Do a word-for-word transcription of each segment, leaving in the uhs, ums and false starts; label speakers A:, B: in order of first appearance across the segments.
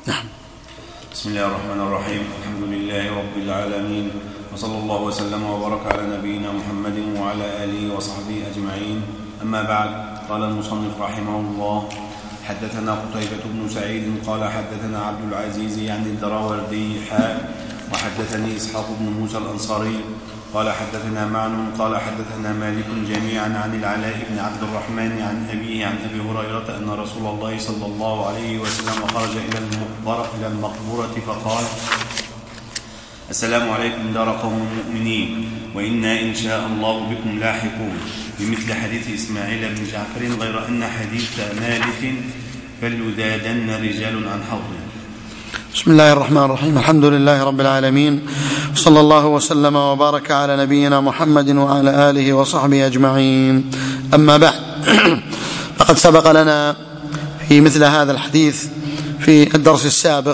A: نعم.
B: بسم الله الرحمن الرحيم. الحمد لله رب العالمين، وصلى الله وسلم وبارك على نبينا محمد وعلى آله وصحبه أجمعين. أما بعد، قال المصنف رحمه الله: حدثنا قتيبة بن سعيد قال حدثنا عبد العزيز يعني الدراوردي حاء وحدثني إسحاق بن موسى الأنصاري قال حدثنا معن قال حدثنا مالك جميعا عن العلاء بن عبد الرحمن عن أبيه عن أبي هريرة أن رسول الله صلى الله عليه وسلم خرج إلى المقبرة, إلى المقبرة فقال: السلام عليكم دار قوم مؤمنين، وإنا إن شاء الله بكم لاحقون، بمثل حديث إسماعيل بن جعفر، غير أن حديث مالك فليذادن رجال عن حوضه.
A: بسم الله الرحمن الرحيم. الحمد لله رب العالمين، صلى الله وسلم وبارك على نبينا محمد وعلى آله وصحبه أجمعين. أما بعد، فقد سبق لنا في مثل هذا الحديث في الدرس السابق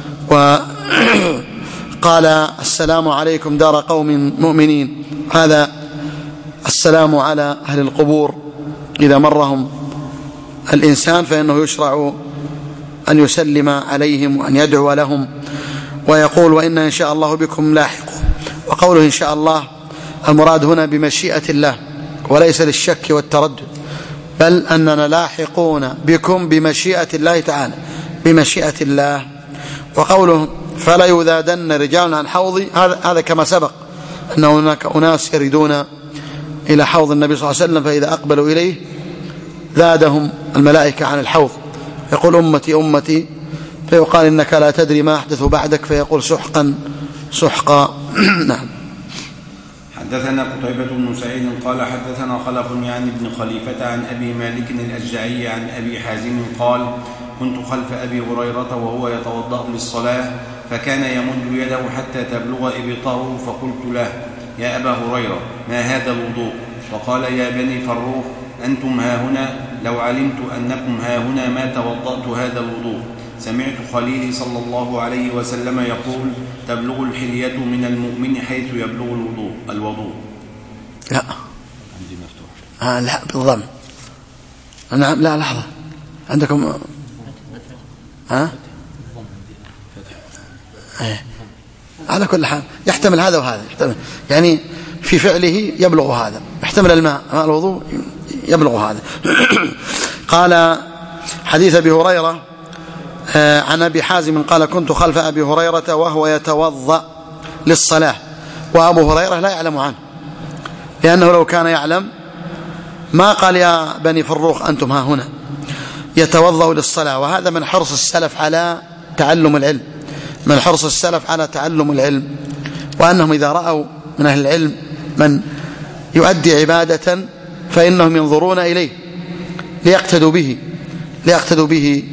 A: وقال: السلام عليكم دار قوم مؤمنين. هذا السلام على أهل القبور، إذا مرهم الإنسان فإنه يشرع أن يسلم عليهم وأن يدعو لهم ويقول: وإنا إن شاء الله بكم لاحقون. وقوله إن شاء الله المراد هنا بمشيئة الله، وليس للشك والتردد، بل أننا لاحقون بكم بمشيئة الله تعالى، بمشيئة الله. وقوله فلا يذادن رجال عن حوضي، هذا كما سبق أن هناك أناس يريدون إلى حوض النبي صلى الله عليه وسلم، فإذا أقبلوا إليه ذادهم الملائكة عن الحوض، يقول: أمتي أمتي، فيقال: إنك لا تدري ما أحدث بعدك، فيقول: سحقا سحقا. نعم.
B: حدثنا قتيبة بن سعيد قال حدثنا خلف يعني بن خليفة عن أبي مالك الأشجعي عن أبي حازم قال: كنت خلف أبي هريرة وهو يتوضأ للصلاة، فكان يمد يده حتى تبلغ إبطه، فقلت له: يا أبا هريرة، ما هذا الوضوء؟ وقال: يا بني فروخ، أنتم هاهنا، لو علمت أنكم هاهنا ما توضأت هذا الوضوء. سمعت خليلي صلى الله عليه وسلم يقول: تبلغ الحلية من المؤمن حيث يبلغ الوضوء الوضوء.
A: لا
B: عندي مفتوح.
A: آه لا بالضم. نعم. لا لحظة، عندكم ها ايه. على كل حال يحتمل هذا وهذا، يحتمل يعني في فعله يبلغ هذا، يحتمل الماء ماء الوضوء يبلغ هذا. قال: حديث أبي هريرة عن أبي حازم قال: كنت خلف أبي هريرة وهو يتوضأ للصلاة. وأبو هريرة لا يعلم عنه، لأنه لو كان يعلم ما قال: يا بني فروخ أنتم ها هنا. يتوضأ للصلاة، وهذا من حرص السلف على تعلم العلم، من حرص السلف على تعلم العلم، وأنهم إذا رأوا من أهل العلم من يؤدي عبادة فإنهم ينظرون إليه ليقتدوا به ليقتدوا به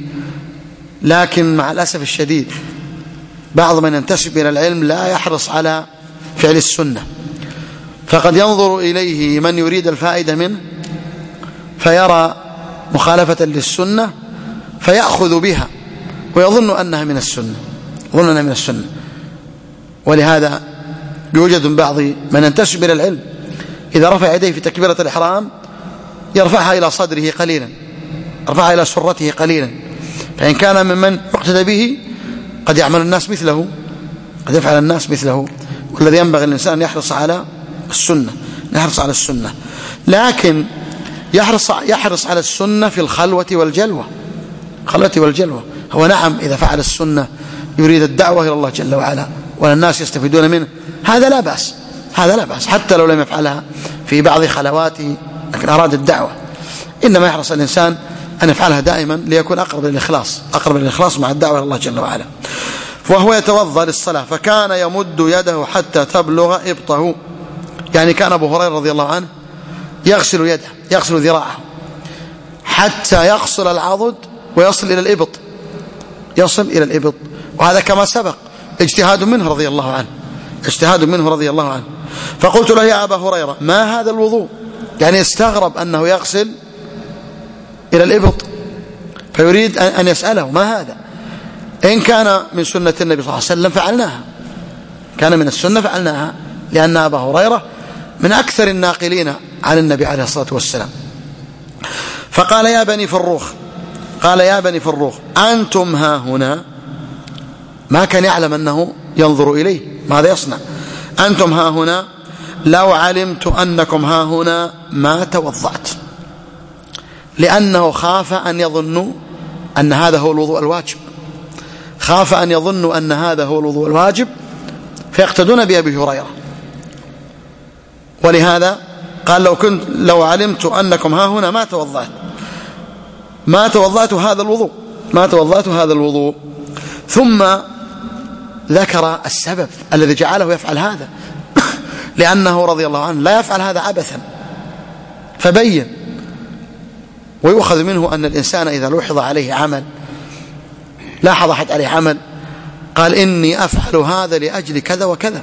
A: لكن مع الأسف الشديد بعض من ينتسب إلى العلم لا يحرص على فعل السنة، فقد ينظر إليه من يريد الفائدة منه فيرى مخالفة للسنة فيأخذ بها ويظن أنها من السنة يظن أنها من السنة ولهذا يوجد من بعض من ينتسب إلى العلم إذا رفع يديه في تكبيرة الإحرام يرفعها إلى صدره قليلا، يرفعها إلى سرته قليلا، فإن كان ممن يقتدى به قد يعمل الناس مثله، قد يفعل الناس مثله. والذي ينبغي الإنسان أن يحرص على السنة، يحرص على السنة، لكن يحرص يحرص على السنة في الخلوة والجلوة، الخلوة والجلوة. هو نعم إذا فعل السنة يريد الدعوة إلى الله جل وعلا وأن الناس يستفيدون منه، هذا لا بأس، هذا لا بأس حتى لو لم يفعلها في بعض خلواته، لكن أراد الدعوة. إنما يحرص الإنسان أن يفعلها دائما ليكون أقرب للإخلاص، أقرب للإخلاص مع الدعوة إلى الله جل وعلا. وهو يتوضأ للصلاة فكان يمد يده حتى تبلغ إبطه، يعني كان أبو هريرة رضي الله عنه يغسل يده، يغسل ذراعه حتى يغسل العضد ويصل إلى الإبط، يصل إلى الإبط. وهذا كما سبق اجتهاد منه رضي الله عنه، اجتهاد منه رضي الله عنه. فقلت له: يا أبا هريرة، ما هذا الوضوء؟ يعني استغرب أنه يغسل إلى الإبط، فيريد أن يسأله ما هذا. إن كان من سنة النبي صلى الله عليه وسلم فعلناها، كان من السنة فعلناها، لأن أبا هريرة من أكثر الناقلين عن النبي عليه الصلاة والسلام. فقال: يا بني فروخ، قال: يا بني فروخ، أنتم ها هنا، ما كان يعلم أنه ينظر إليه، ماذا يصنع؟ أنتم ها هنا لو علمت أنكم ها هنا ما توضأت، لأنه خاف أن يظنوا أن هذا هو الوضوء الواجب، خاف أن يظنوا أن هذا هو الوضوء الواجب فيقتدون بأبي هريرة. ولهذا قال لو كنت لو علمت أنكم ها هنا ما توضأت ما توضأت هذا الوضوء ما توضأت هذا الوضوء ثم ذكر السبب الذي جعله يفعل هذا لأنه رضي الله عنه لا يفعل هذا عبثا، فبين. ويؤخذ منه أن الإنسان إذا لوحظ عليه عمل لاحظ أحد عليه عمل قال إني أفعل هذا لأجل كذا وكذا،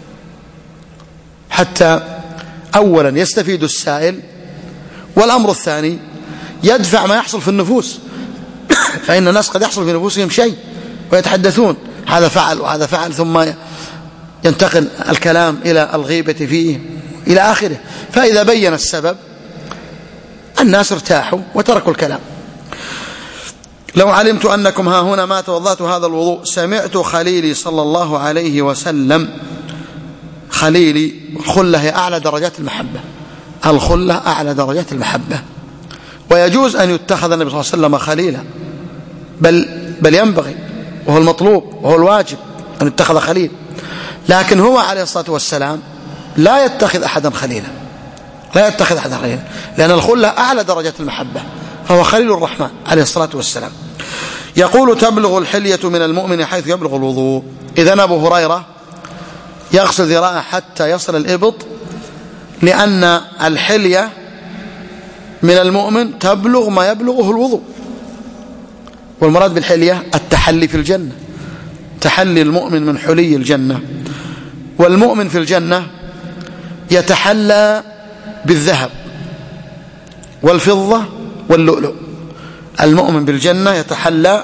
A: حتى أولا يستفيد السائل، والأمر الثاني يدفع ما يحصل في النفوس فإن الناس قد يحصل في نفوسهم شيء ويتحدثون هذا فعل وهذا فعل، ثم ينتقل الكلام إلى الغيبة فيه إلى آخره. فإذا بين السبب الناس ارتاحوا وتركوا الكلام. لو علمت أنكم ها هنا ما توضأت هذا الوضوء سمعت خليلي صلى الله عليه وسلم. خليلي الخلة هي أعلى درجات المحبة، الخلة أعلى درجات المحبة، ويجوز أن يتخذ النبي صلى الله عليه وسلم خليلا، بل, بل ينبغي وهو المطلوب وهو الواجب أن يتخذ خليل، لكن هو عليه الصلاة والسلام لا يتخذ أحدا خليلا، لا يتخذ أحدا خليلا، لأن الخلة أعلى درجات المحبة، فهو خليل الرحمن عليه الصلاة والسلام. يقول تبلغ الحلية من المؤمن حيث يبلغ الوضوء. إذن أبو هريرة يغسل ذراعه حتى يصل الإبط، لأن الحلية من المؤمن تبلغ ما يبلغه الوضوء، والمراد بالحلية التحلي في الجنة، تحلي المؤمن من حلي الجنة. والمؤمن في الجنة يتحلى بالذهب والفضة واللؤلؤ. المؤمن بالجنة يتحلى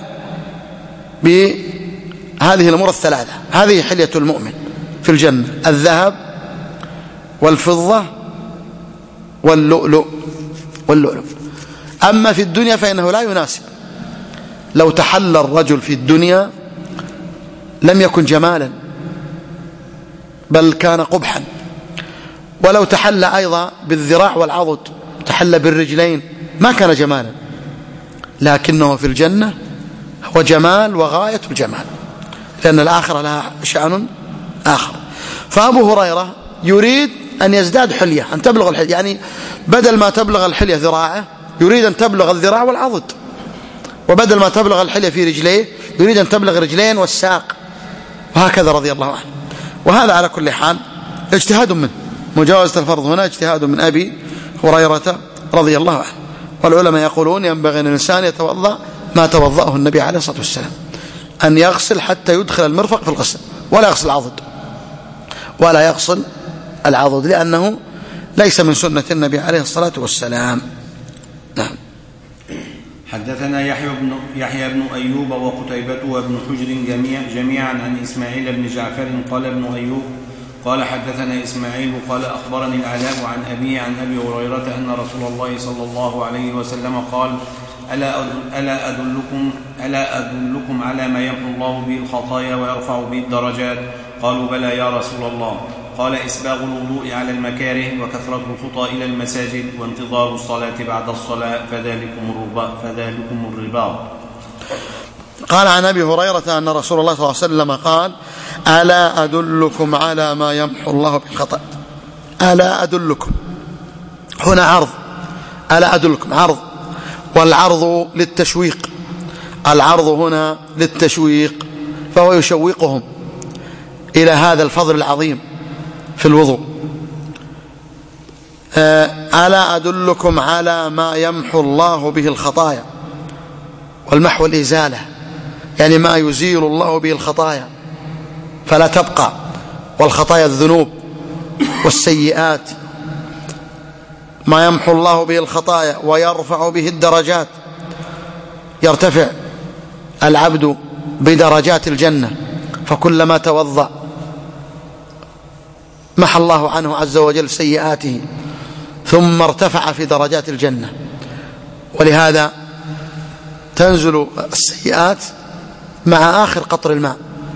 A: بهذه الأمور الثلاثة، هذه حلية المؤمن في الجنة: الذهب والفضة واللؤلؤ واللؤلؤ. أما في الدنيا فإنه لا يناسب. لو تحلى الرجل في الدنيا لم يكن جمالا بل كان قبحا. ولو تحلى أيضا بالذراع والعضد، تحلى بالرجلين، ما كان جمالا، لكنه في الجنة هو جمال وغاية الجمال، لأن الآخرة لها شأن آخر. فأبو هريرة يريد أن يزداد حلية، أن تبلغ الحلية، يعني بدل ما تبلغ الحلية ذراعه يريد أن تبلغ الذراع والعضد، وبدل ما تبلغ الحلية في رجليه يريد أن تبلغ رجلين والساق، وهكذا رضي الله عنه. وهذا على كل حال اجتهاد منه، مجاوزة الفرض هنا اجتهاد من أبي هريرة رضي الله عنه. والعلماء يقولون ينبغي أن الإنسان يتوضأ ما توضأه النبي عليه الصلاة والسلام، أن يغسل حتى يدخل المرفق في الغسل، ولا يغسل العضد ولا يغسل العضد، لأنه ليس من سنة النبي عليه الصلاة والسلام. نعم.
B: حدثنا يحيى بن يحيى بن أيوب وقتيبة وابن حجر جميع جميعا عن إسماعيل بن جعفر قال ابن أيوب قال حدثنا إسماعيل قال أخبرني العلاء عن أبي عن أبي هريرة أن رسول الله صلى الله عليه وسلم قال: ألا ألا أدلكم ألا أدلكم على ما يمحو الله به الخطايا ويرفع به الدرجات؟ قالوا: بلى يا رسول الله. قال: إسباغ الوضوء على المكاره، وكثرة الخطى إلى المساجد، وانتظار الصلاة بعد الصلاة، فذلكم الرباط فذلكم الرباط.
A: قال عن أبي هريرة أن رسول الله صلى الله عليه وسلم قال: ألا أدلكم على ما يمحو الله بالخطأ. ألا أدلكم، هنا عرض، ألا أدلكم عرض، والعرض للتشويق، العرض هنا للتشويق، فهو يشوقهم إلى هذا الفضل العظيم في الوضوء. ألا أدلكم على ما يمحو الله به الخطايا، والمحو الإزالة، يعني ما يزيل الله به الخطايا فلا تبقى، والخطايا الذنوب والسيئات، ما يمحو الله به الخطايا ويرفع به الدرجات، يرتفع العبد بدرجات الجنة، فكلما توضأ محى الله عنه عز وجل سيئاته ثم ارتفع في درجات الجنة. ولهذا تنزل السيئات مع آخر قطر الماء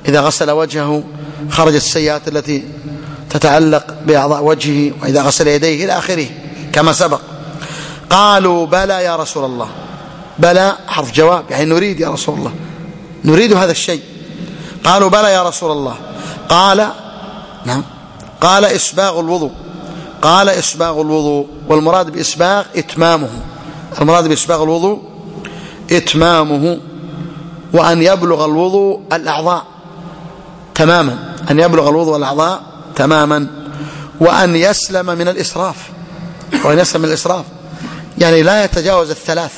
A: إذا غسل وجهه خرجت السيئات التي تتعلق بأعضاء وجهه، وإذا غسل يديه إلى آخره كما سبق. قالوا بلى يا رسول الله. بلى حرف جواب، يعني نريد يا رسول الله، نريد هذا الشيء. قالوا بلى يا رسول الله. قال نعم قال إسباغ الوضوء. قال إسباغ الوضوء، والمراد بإسباغ إتمامه. المراد بإسباغ الوضوء إتمامه، وأن يبلغ الوضوء الأعضاء تماما، أن يبلغ الوضوء الأعضاء تماما، وأن يسلم من الإسراف. وأن يسلم من الإسراف يعني لا يتجاوز الثلاث،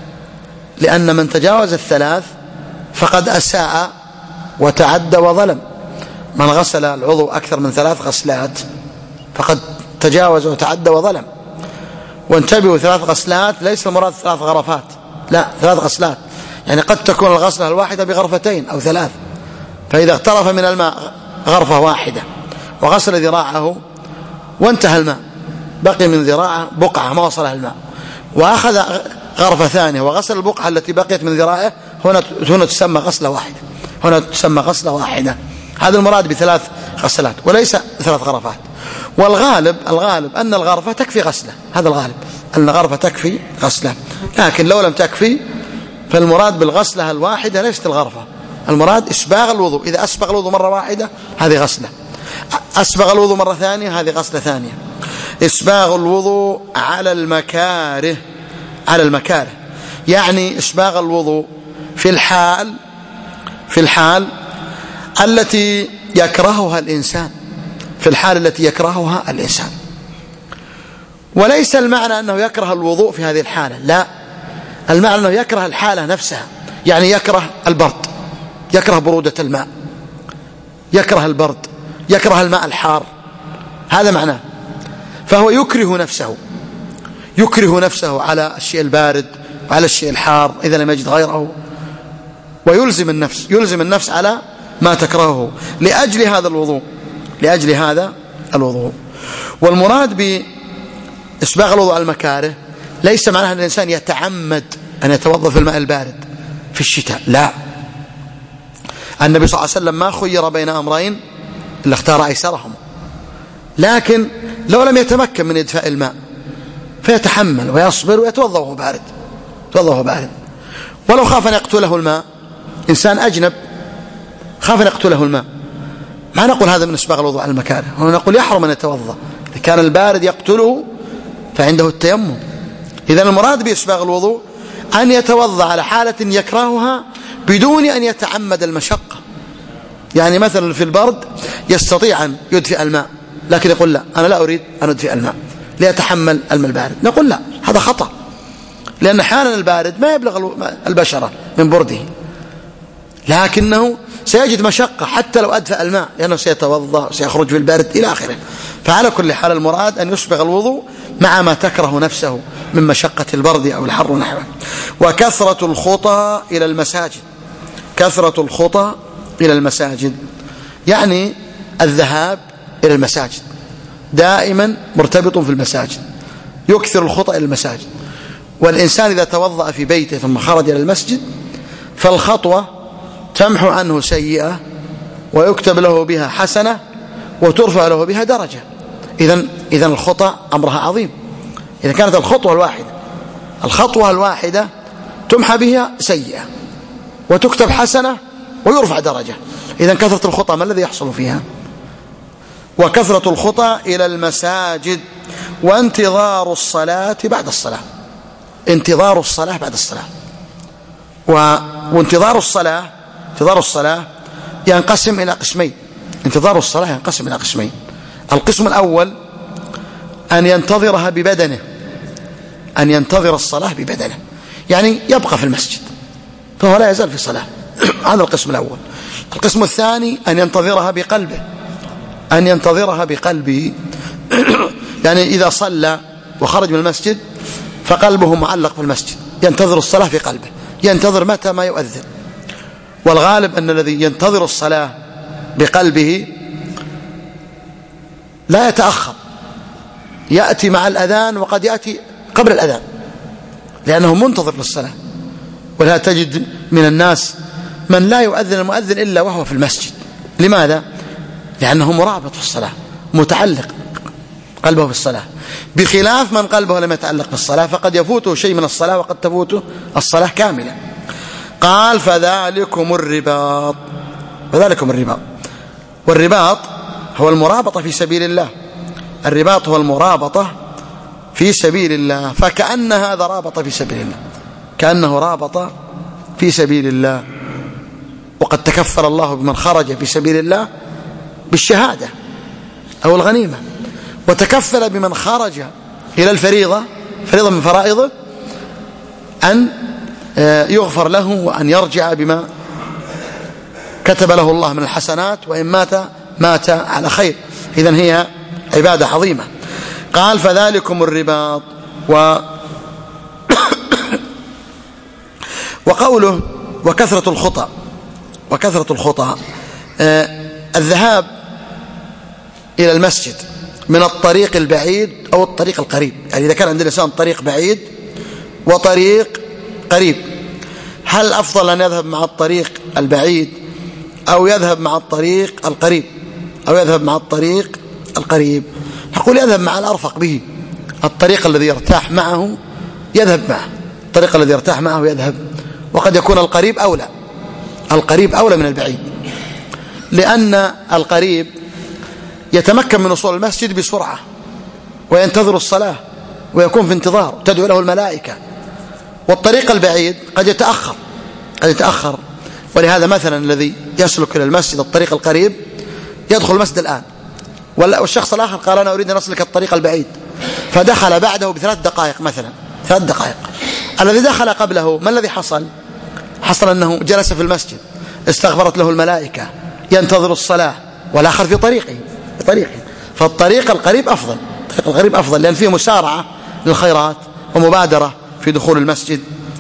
A: لأن من تجاوز الثلاث فقد أساء وتعدى وظلم. من غسل العضو أكثر من ثلاث غسلات فقد تجاوز وتعدى وظلم. وانتبهوا، ثلاث غسلات ليس المراد ثلاث غرفات، لا، ثلاث غسلات، يعني قد تكون الغسلة الواحدة بغرفتين أو ثلاث. فإذا اغترف من الماء غرفة واحدة وغسل ذراعه وانتهى الماء، بقي من ذراعه بقعة ما وصلها الماء، وأخذ غرفة ثانية وغسل البقعة التي بقيت من ذراعه، هنا هنا تسمى غسلة واحدة، هنا تسمى غسلة واحدة. هذا المراد بثلاث غسلات وليس ثلاث غرفات. والغالب الغالب أن الغرفة تكفي غسلة، هذا الغالب أن الغرفة تكفي غسلة. لكن لو لم تكفي فالمراد بالغسلة الواحدة ليست الغرفة، المراد إسباغ الوضوء. إذا أسبغ الوضوء مرة واحدة هذه غسلة، أسبغ الوضوء مرة ثانية هذه غسلة ثانية. إسباغ الوضوء على المكاره، على المكاره يعني إسباغ الوضوء في الحال في الحال التي يكرهها الإنسان، في الحال التي يكرهها الإنسان. وليس المعنى أنه يكره الوضوء في هذه الحالة، لا، المعنى أنه يكره الحالة نفسها، يعني يكره البرد، يكره برودة الماء، يكره البرد، يكره الماء الحار، هذا معناه. فهو يكره نفسه، يكره نفسه على الشيء البارد وعلى الشيء الحار إذا لم يجد غيره، ويلزم النفس يلزم النفس على ما تكرهه لأجل هذا الوضوء، لأجل هذا الوضوء. والمراد بإسباغ الوضوء على المكاره ليس معناه أن الإنسان يتعمد أن يتوضأ في الماء البارد في الشتاء، لا. النبي صلى الله عليه وسلم ما خير بين أمرين إلا اختار أيسرهم، لكن لو لم يتمكن من إدفاء الماء فيتحمل ويصبر ويتوضأ وهو بارد، يتوضأ وهو بارد. ولو خاف أن يقتله الماء، إنسان أجنب خاف أن يقتله الماء، ما نقول هذا من إسباغ الوضوء على المكاره، نقول يحرم أن يتوضأ. إذا كان البارد يقتله فعنده التيمم. إذا المراد بإسباغ الوضوء أن يتوضأ على حالة يكرهها بدون أن يتعمد المشقة. يعني مثلا في البرد يستطيع أن يدفئ الماء، لكن يقول لا، أنا لا أريد أن أدفئ الماء ليتحمل الماء البارد، نقول لا، هذا خطأ، لأن أحيانا البارد ما يبلغ البشرة من برده، لكنه سيجد مشقة حتى لو أدفأ الماء، لأنه سيتوضأ سيخرج في البارد إلى آخره. فعلى كل حال المراد أن يسبغ الوضوء مع ما تكره نفسه من مشقة البرد أو الحر ونحوه. وكثرة الخطى إلى المساجد، كثرة الخطى إلى المساجد يعني الذهاب إلى المساجد، دائما مرتبط في المساجد، يكثر الخطى إلى المساجد. والإنسان إذا توضأ في بيته ثم خرج إلى المسجد فالخطوة تمحو عنه سيئة ويكتب له بها حسنة وترفع له بها درجة. إذن إذن الخطى أمرها عظيم. إذا كانت الخطوة الواحدة الخطوة الواحدة تمحى بها سيئة وتكتب حسنة ويرفع درجة، إذن كثرة الخطى ما الذي يحصل فيها؟ وكثرة الخطى إلى المساجد وانتظار الصلاة بعد الصلاة، انتظار الصلاة بعد الصلاة. وانتظار الصلاة انتظار الصلاة ينقسم إلى قسمين، انتظار الصلاة ينقسم إلى قسمين. القسم الأول أن ينتظرها ببدنه، أن ينتظر الصلاة ببدنه، يعني يبقى في المسجد فهو لا يزال في صلاة، هذا القسم الأول. القسم الثاني أن ينتظرها بقلبه، أن ينتظرها بقلبه يعني إذا صلى وخرج من المسجد فقلبه معلق في المسجد، ينتظر الصلاة في قلبه، ينتظر متى ما يؤذن. والغالب أن الذي ينتظر الصلاة بقلبه لا يتأخر، يأتي مع الأذان وقد يأتي قبل الأذان لأنه منتظر للصلاة. ولا تجد من الناس من لا يؤذن المؤذن إلا وهو في المسجد، لماذا؟ لأنه مرابط في الصلاة، متعلق قلبه في الصلاة، بخلاف من قلبه لم يتعلق بالصلاة فقد يفوته شيء من الصلاة وقد تفوته الصلاة كاملة. قال فذلكم الرباط، فذلكم الرباط. والرباط هو المرابطة في سبيل الله، الرباط هو المرابطة في سبيل الله، فكأن هذا رابط في سبيل الله، كأنه رابط في سبيل الله. وقد تكفل الله بمن خرج في سبيل الله بالشهادة أو الغنيمة، وتكفل بمن خرج إلى الفريضة، فريضة من فرائضه، أن يغفر له وأن يرجع بما كتب له الله من الحسنات، وإن مات مات على خير. إذن هي عبادة عظيمة. قال فذلكم الرباط. و وقوله وكثرة الخطأ، وكثرة الخطأ آه الذهاب إلى المسجد من الطريق البعيد أو الطريق القريب. يعني إذا كان عندنا إنسان طريق بعيد وطريق قريب، هل أفضل أن يذهب مع الطريق البعيد أو يذهب مع الطريق القريب أو يذهب مع الطريق القريب؟ نقول يذهب مع الأرفق به، الطريق الذي يرتاح معه يذهب معه، الطريق الذي يرتاح معه يذهب. وقد يكون القريب أولى، القريب أولى من البعيد، لأن القريب يتمكن من وصول المسجد بسرعة وينتظر الصلاة ويكون في انتظار تدعو له الملائكة. والطريق البعيد قد يتأخر، قد يتأخر. ولهذا مثلا الذي يسلك إلى المسجد الطريق القريب يدخل المسجد الآن، والشخص الآخر قال أنا أريد أن أسلك الطريق البعيد، فدخل بعده بثلاث دقائق مثلا، ثلاث دقائق. الذي دخل قبله ما الذي حصل؟ حصل أنه جلس في المسجد، استغفرت له الملائكة، ينتظر الصلاة، والآخر في طريقه في طريقه فالطريق القريب أفضل، الطريق القريب أفضل، لأن فيه مسارعة للخيرات ومبادرة في دخول المسجد.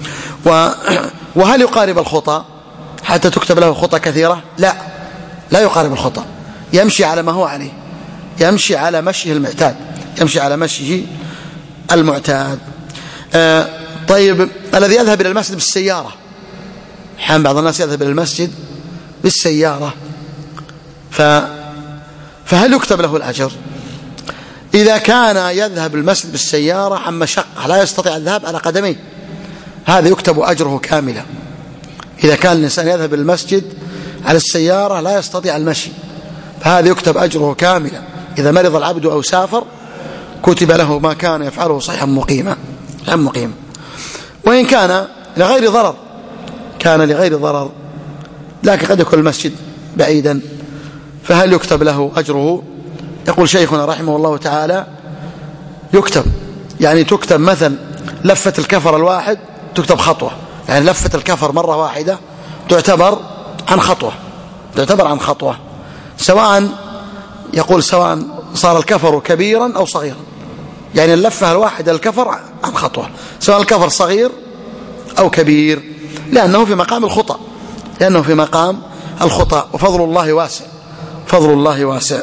A: وهل يقارب الخطى حتى تكتب له خطى كثيرة؟ لا، لا يقارب الخطى، يمشي على ما هو عليه، يمشي على مشيه المعتاد، يمشي على مشيه المعتاد. آه طيب الذي يذهب إلى المسجد بالسيارة، حين بعض الناس يذهب إلى المسجد بالسيارة، ف فهل يكتب له الأجر؟ إذا كان يذهب المسجد بالسيارة عن مشقة لا يستطيع الذهاب على قدميه، هذا يكتب أجره كاملا. إذا كان الإنسان يذهب المسجد على السيارة لا يستطيع المشي، فهذا يكتب أجره كاملا. إذا مرض العبد أو سافر كتب له ما كان يفعله صحيحا مقيما مقيما. وإن كان لغير ضرر، كان لغير ضرر، لكن قد يكون المسجد بعيدا، فهل يكتب له أجره؟ يقول شيخنا رحمه الله تعالى يكتب، يعني تكتب مثلا لفة الكفر الواحد تكتب خطوة، يعني لفة الكفر مرة واحدة تعتبر عن خطوة، تعتبر عن خطوة، سواء يقول سواء صار الكفر كبيرا أو صغيرا، يعني اللفة الواحدة الكفر عن خطوة، سواء الكفر صغير أو كبير، لأنه في مقام الخطأ، لأنه في مقام الخطأ. وفضل الله واسع، فضل الله واسع.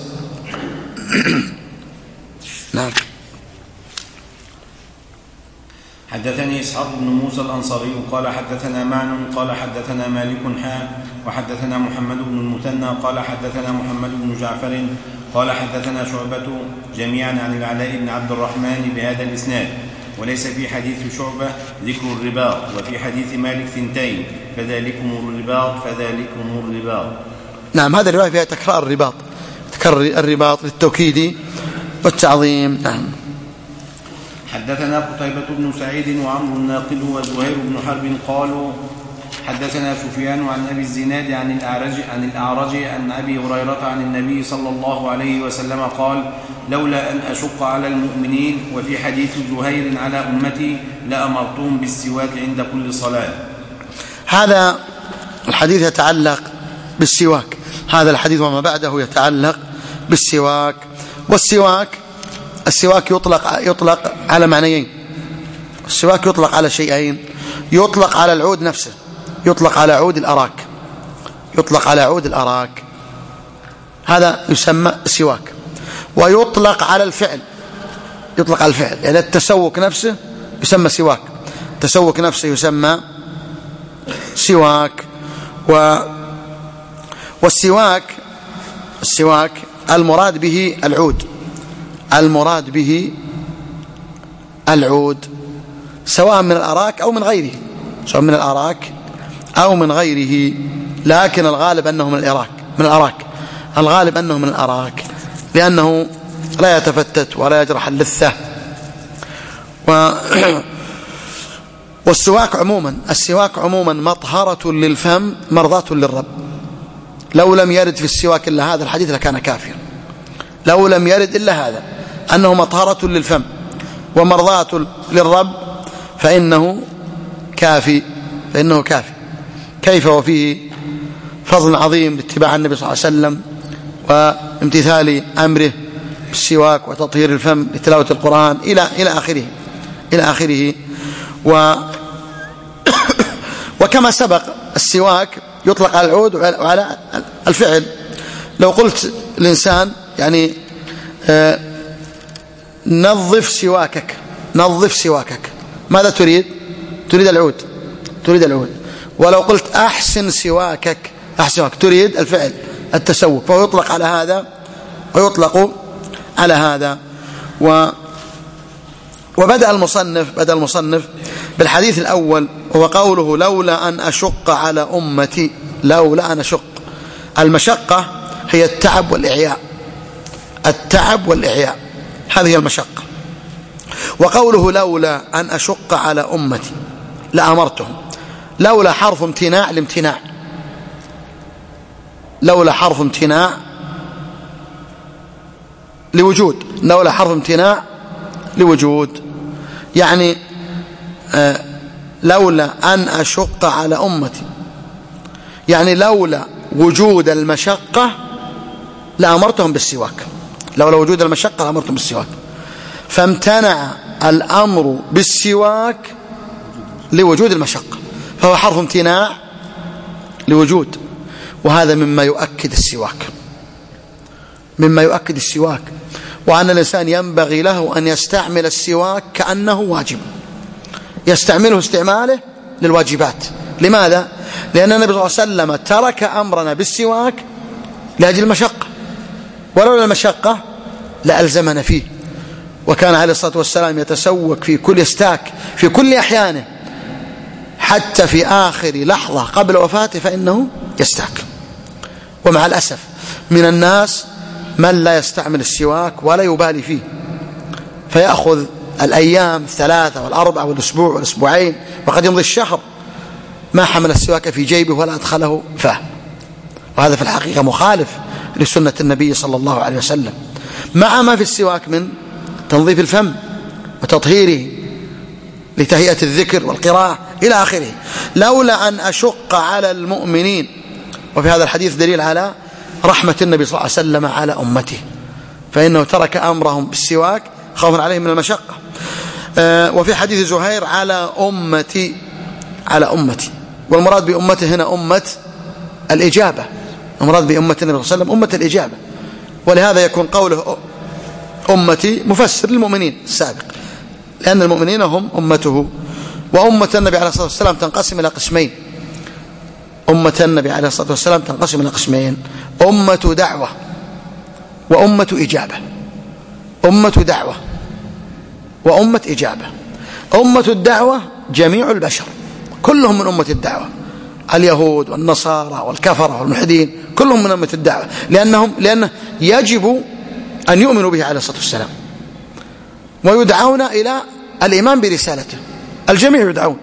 A: نعم.
B: حدثني إسحاق بن موسى الأنصاري قال حدثنا معن قال حدثنا مالك حا وحدثنا محمد بن المثنى قال حدثنا محمد بن جعفر قال حدثنا شعبة جميعا عن العلاء بن عبد الرحمن بهذا الإسناد، وليس في حديث شعبة ذكر الرباط، وفي حديث مالك ثنتين فذلكم الرباط فذلكم الرباط.
A: نعم، هذا الرواية فيها تكرار الرباط، تكرر الرباط للتوكيد والتعظيم. نعم.
B: حدثنا قتيبة بن سعيد وعمرو الناقد وزهير بن حرب قالوا حدثنا سفيان عن أبي الزناد عن الأعرج عن الأعرج عن أبي هريرة عن النبي صلى الله عليه وسلم قال لولا أن أشق على المؤمنين، وفي حديث زهير على أمتي لأمرتهم بالسواك عند كل صلاة.
A: هذا الحديث يتعلق بالسواك، هذا الحديث وما بعده يتعلق بالسواك. والسواك السواك يطلق يطلق على معنيين، السواك يطلق على شيئين، يطلق على العود نفسه، يطلق على عود الأراك، يطلق على عود الأراك، هذا يسمى سواك. ويطلق على الفعل، يطلق على الفعل، يعني التسوك نفسه يسمى سواك، التسوك نفسه يسمى سواك. و والسواك السواك المراد به العود، المراد به العود سواء من الأراك أو من غيره، سواء من الأراك أو من غيره، لكن الغالب أنه من الأراك، من الأراك الغالب أنه من الأراك، لأنه لا يتفتت ولا يجرح اللثة. و والسواك عموما السواك عموما مطهرة للفم مرضاة للرب. لو لم يرد في السواك إلا هذا الحديث لكان كافيا، لو لم يرد إلا هذا أنه مطهرة للفم ومرضاة للرب فإنه كافي، فإنه كافي. كيف وفيه فضل عظيم لاتباع النبي صلى الله عليه وسلم وامتثال أمره بالسواك وتطهير الفم لتلاوة القرآن إلى إلى آخره إلى آخره. و وكما سبق السواك يطلق على العود وعلى الفعل. لو قلت الإنسان يعني آه نظف سواكك، نظف سواكك، ماذا تريد؟ تريد العود، تريد العود. ولو قلت أحسن سواكك، أحسن سواك، تريد الفعل التسوك، فهو يطلق على هذا ويطلق على هذا. و وبدأ المصنف بدأ المصنف بالحديث الأول وهو قوله لولا أن أشق على أمتي، لولا أن أشق. المشقة هي التعب والإعياء، التعب والإعياء هذه المشقة. وقوله لولا أن أشق على أمتي لأمرتهم، لولا حرف امتناع لامتناع، لولا حرف امتناع لوجود، لولا حرف امتناع لوجود، يعني آه لولا أن أشق على أمتي، يعني لولا وجود المشقة لأمرتهم بالسواك، لولا وجود المشقة لأمرتهم بالسواك. فامتنع الأمر بالسواك لوجود المشقة، فهو حرف امتناع لوجود. وهذا مما يؤكد السواك، مما يؤكد السواك، وأن الإنسان ينبغي له أن يستعمل السواك كأنه واجب، يستعمله استعماله للواجبات. لماذا؟ لأن النبي صلى الله عليه وسلم ترك أمرنا بالسواك لأجل المشقة، ولولا المشقة لألزمنا فيه. وكان عليه الصلاة والسلام يتسوك في كل يستاك في كل أحيانه، حتى في آخر لحظة قبل وفاته فإنه يستاك. ومع الأسف من الناس من لا يستعمل السواك ولا يبالي فيه، فيأخذ الأيام الثلاثة والأربعة والأسبوع والأسبوعين وقد يمضي الشهر ما حمل السواك في جيبه ولا أدخله فاه، وهذا في الحقيقة مخالف لسنة النبي صلى الله عليه وسلم، مع ما في السواك من تنظيف الفم وتطهيره لتهيئة الذكر والقراءة إلى آخره. لولا أن أشق على المؤمنين، وفي هذا الحديث دليل على رحمة النبي صلى الله عليه وسلم على أمته، فإنه ترك أمرهم بالسواك خوفا عليهم من المشقة. آه وفي حديث زهير على أمتي، على أمتي، والمراد بأمته هنا أمة الإجابة، المراد بأمة النبي صلى الله عليه وسلم أمة الإجابة. ولهذا يكون قوله أمتي مفسر للمؤمنين السابق، لأن المؤمنين هم أمته. وأمة النبي عليه الصلاة والسلام تنقسم إلى قسمين، أمة النبي عليه الصلاة والسلام تنقسم إلى قسمين: أمة دعوة وأمة إجابة. أمة دعوة وأمة إجابة. أمة الدعوة جميع البشر كلهم من أمة الدعوة، اليهود والنصارى والكفرة والملحدين كلهم من أمة الدعوة، لأنهم لأنه يجب أن يؤمنوا به عليه الصلاة والسلام ويدعون إلى الإيمان برسالته، الجميع يدعون،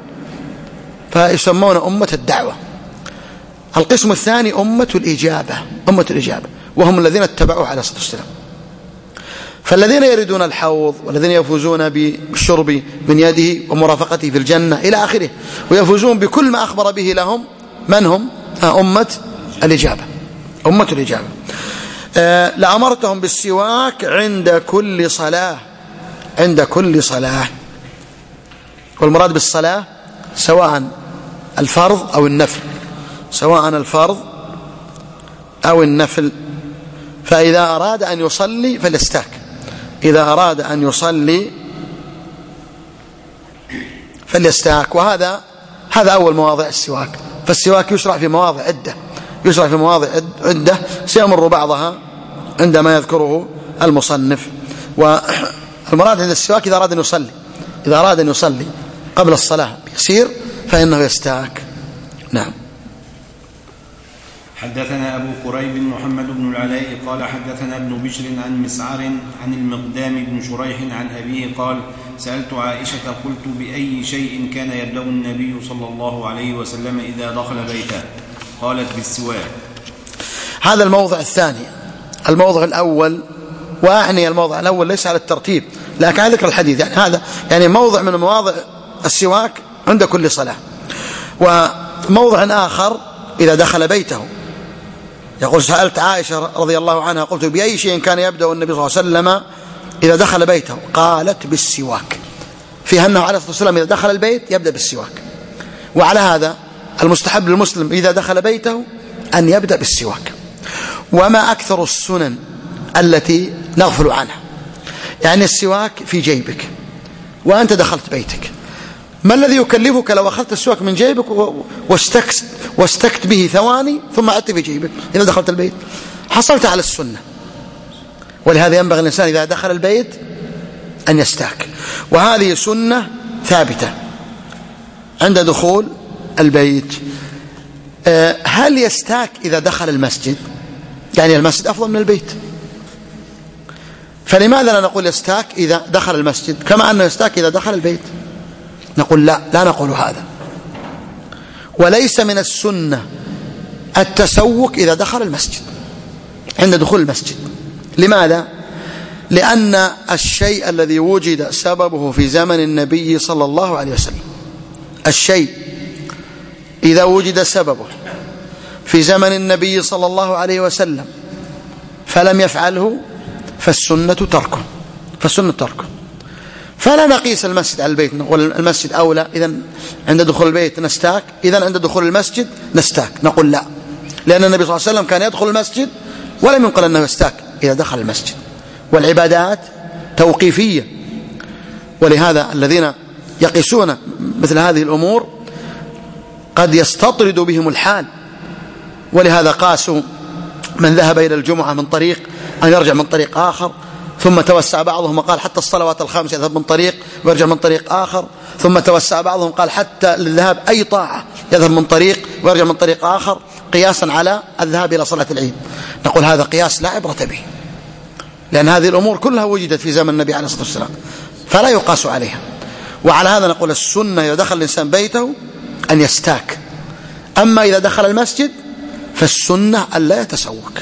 A: فيسمون أمة الدعوة. القسم الثاني أمة الإجابة، أمة الإجابة وهم الذين اتبعوه عليه الصلاة والسلام، فالذين يريدون الحوض والذين يفوزون بالشرب من يده ومرافقته في الجنة إلى آخره، ويفوزون بكل ما أخبر به لهم، من هم؟ أمة الإجابة، أمة الإجابة. آه لأمرتهم بالسواك عند كل صلاة، عند كل صلاة. والمراد بالصلاة سواء الفرض أو النفل، سواء الفرض أو النفل. فإذا أراد أن يصلي فليستاك، إذا أراد أن يصلي فليستاك. وهذا هذا أول مواضع السواك، فالسواك يشرع في مواضع عدة، يشرع في مواضع عدة سيمر بعضها عندما يذكره المصنف. والمراد عند السواك إذا أراد أن يصلي إذا أراد أن يصلي قبل الصلاة يسير فإنه يستاك. نعم.
B: حدثنا أبو قريب محمد بن العلاء قال حدثنا ابن بشر عن مسعر عن المقدام بن شريح عن أبيه قال سألت عائشة قلت بأي شيء كان يبدأ النبي صلى الله عليه وسلم إذا دخل بيته؟ قالت بالسواك.
A: هذا الموضع الثاني. الموضع الأول، وأعني الموضع الأول ليس على الترتيب لكن على ذكر الحديث، يعني هذا يعني موضع من مواضع السواك عند كل صلاة. وموضع آخر إذا دخل بيته، يقول سألت عائشة رضي الله عنها قلت بأي شيء كان يبدأ النبي صلى الله عليه وسلم إذا دخل بيته؟ قالت بالسواك، فيها أنه عليه الصلاة والسلام إذا دخل البيت يبدأ بالسواك. وعلى هذا المستحب للمسلم إذا دخل بيته أن يبدأ بالسواك. وما أكثر السنن التي نغفل عنها، يعني السواك في جيبك وأنت دخلت بيتك، ما الذي يكلفك لو أخذت السواك من جيبك واستكت, واستكت به ثواني ثم عدت في جيبك إذا دخلت البيت؟ حصلت على السنة. ولهذا ينبغي الإنسان إذا دخل البيت أن يستاك، وهذه سنة ثابتة عند دخول البيت. هل يستاك إذا دخل المسجد؟ يعني المسجد أفضل من البيت، فلماذا لا نقول يستاك إذا دخل المسجد كما أنه يستاك إذا دخل البيت؟ نقول لا لا نقول هذا. وليس من السنة التسوك إذا دخل المسجد عند دخول المسجد. لماذا؟ لأن الشيء الذي وجد سببه في زمن النبي صلى الله عليه وسلم، الشيء إذا وجد سببه في زمن النبي صلى الله عليه وسلم فلم يفعله فالسنة تركه فالسنة تركه فلا نقيس المسجد على البيت نقول المسجد أولى، إذن عند دخول البيت نستاك، إذن عند دخول المسجد نستاك. نقول لا، لأن النبي صلى الله عليه وسلم كان يدخل المسجد ولم ينقل أنه يستاك إذا دخل المسجد. والعبادات توقيفية، ولهذا الذين يقيسون مثل هذه الأمور قد يستطرد بهم الحال. ولهذا قاسوا من ذهب إلى الجمعة من طريق أن يرجع من طريق آخر، ثم توسع بعضهم وقال حتى الصلوات الخمس يذهب من طريق ويرجع من طريق آخر، ثم توسع بعضهم قال حتى للذهاب أي طاعة يذهب من طريق ويرجع من طريق آخر قياسا على الذهاب إلى صلاة العيد. نقول هذا قياس لا عبرة به، لأن هذه الأمور كلها وجدت في زمن النبي عليه الصلاة والسلام فلا يقاس عليها. وعلى هذا نقول السنة إذا دخل الإنسان بيته أن يستاك، أما إذا دخل المسجد فالسنة أن لا يتسوك.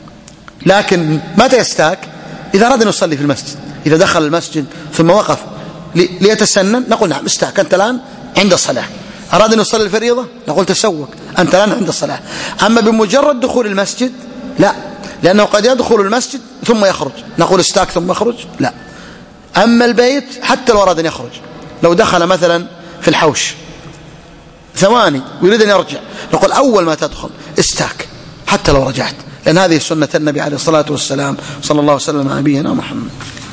A: لكن متى يستاك؟ إذا أراد أن يصلي في المسجد، إذا دخل المسجد ثم وقف ليتسنن نقول نعم استاك، أنت الآن عند الصلاة. أراد أن يصلي الفريضة نقول تسوك، أنت الآن عند الصلاة. أما بمجرد دخول المسجد لا، لأنه قد يدخل المسجد ثم يخرج نقول استاك ثم يخرج لا. أما البيت حتى لو أراد أن يخرج، لو دخل مثلا في الحوش ثواني ويريد أن يرجع نقول أول ما تدخل استاك حتى لو رجعت، لأن هذه سنة النبي عليه الصلاة والسلام صلى الله عليه وسلم على نبينا محمد.